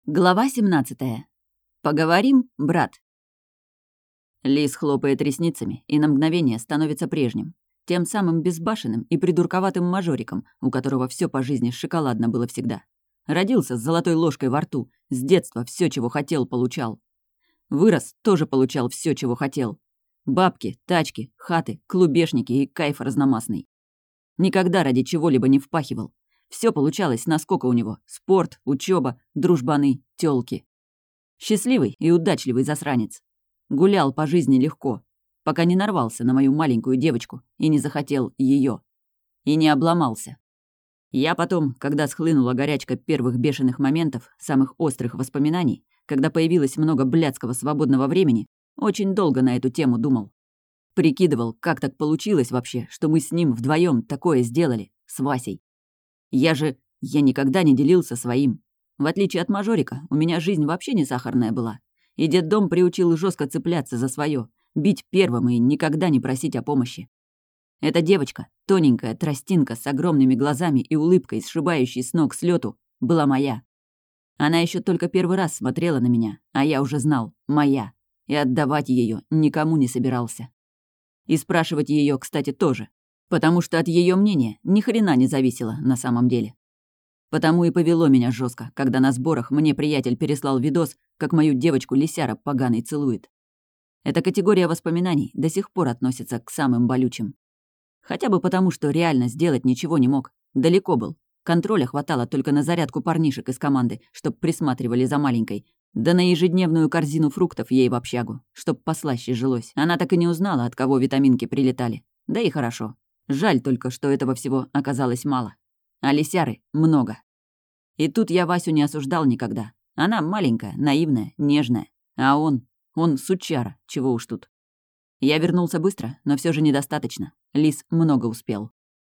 Глава 17. Поговорим, брат. Лис хлопает ресницами и на мгновение становится прежним. Тем самым безбашенным и придурковатым мажориком, у которого все по жизни шоколадно было всегда. Родился с золотой ложкой во рту, с детства все, чего хотел, получал. Вырос, тоже получал все, чего хотел. Бабки, тачки, хаты, клубешники и кайф разномастный. Никогда ради чего-либо не впахивал. Все получалось насколько у него: спорт, учеба, дружбаны, тёлки. Счастливый и удачливый засранец. Гулял по жизни легко, пока не нарвался на мою маленькую девочку и не захотел ее. И не обломался. Я потом, когда схлынула горячка первых бешеных моментов, самых острых воспоминаний, когда появилось много блядского свободного времени, очень долго на эту тему думал. Прикидывал, как так получилось вообще, что мы с ним вдвоем такое сделали, с Васей. Я никогда не делился своим. В отличие от мажорика, у меня жизнь вообще не сахарная была. И детдом приучил жестко цепляться за свое, бить первым и никогда не просить о помощи. Эта девочка, тоненькая тростинка с огромными глазами и улыбкой, сшибающей с ног с лету, была моя. Она еще только первый раз смотрела на меня, а я уже знал, моя. И отдавать ее никому не собирался. И спрашивать ее, кстати, тоже. Потому что от ее мнения ни хрена не зависело на самом деле. Потому и повело меня жестко, когда на сборах мне приятель переслал видос, как мою девочку лисяра поганый целует. Эта категория воспоминаний до сих пор относится к самым болючим. Хотя бы потому, что реально сделать ничего не мог. Далеко был. Контроля хватало только на зарядку парнишек из команды, чтоб присматривали за маленькой, да на ежедневную корзину фруктов ей в общагу, чтоб послаще жилось. Она так и не узнала, от кого витаминки прилетали. Да и хорошо. Жаль только, что этого всего оказалось мало. А лисяры много. И тут я Васю не осуждал никогда. Она маленькая, наивная, нежная. А он сучара, чего уж тут. Я вернулся быстро, но все же недостаточно. Лис много успел.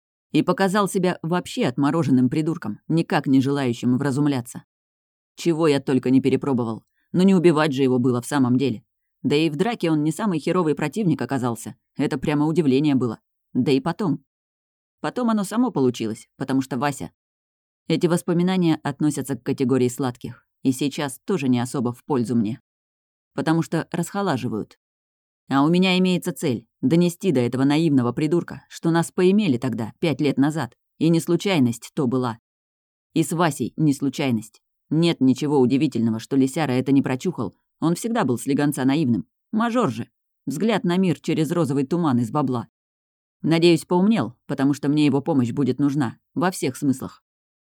И показал себя вообще отмороженным придурком, никак не желающим вразумляться. Чего я только не перепробовал. Но не убивать же его было в самом деле. Да и в драке он не самый херовый противник оказался. Это прямо удивление было. Да и потом. Потом оно само получилось, потому что Вася... Эти воспоминания относятся к категории сладких. И сейчас тоже не особо в пользу мне. Потому что расхолаживают. А у меня имеется цель — донести до этого наивного придурка, что нас поимели тогда, 5 лет назад. И не случайность то была. И с Васей не случайность. Нет ничего удивительного, что лисяра это не прочухал. Он всегда был слегонца наивным. Мажор же. Взгляд на мир через розовый туман из бабла. Надеюсь, поумнел, потому что мне его помощь будет нужна. Во всех смыслах.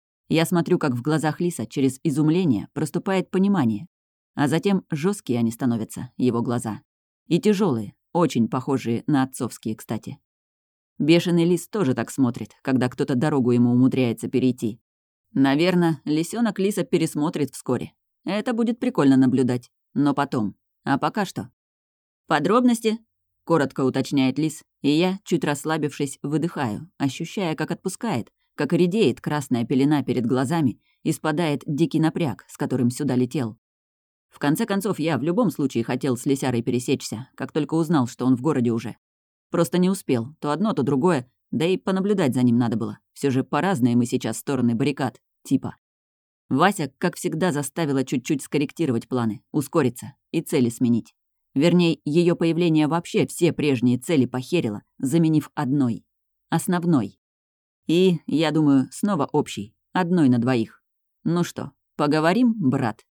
Я смотрю, как в глазах лиса через изумление проступает понимание. А затем жесткие они становятся, его глаза. И тяжелые, очень похожие на отцовские, кстати. Бешеный лис тоже так смотрит, когда кто-то дорогу ему умудряется перейти. Наверное, лисёнок лиса пересмотрит вскоре. Это будет прикольно наблюдать. Но потом. А пока что? Подробности? Коротко уточняет лис, и я, чуть расслабившись, выдыхаю, ощущая, как отпускает, как редеет красная пелена перед глазами и спадает дикий напряг, с которым сюда летел. В конце концов, я в любом случае хотел с лисярой пересечься, как только узнал, что он в городе уже. Просто не успел, то одно, то другое, да и понаблюдать за ним надо было. Все же по-разные мы сейчас стороны баррикад, типа. Вася, как всегда, заставила чуть-чуть скорректировать планы, ускориться и цели сменить. Вернее, ее появление вообще все прежние цели похерило, заменив одной. Основной. И, я думаю, снова общей. Одной на двоих. Ну что, поговорим, брат?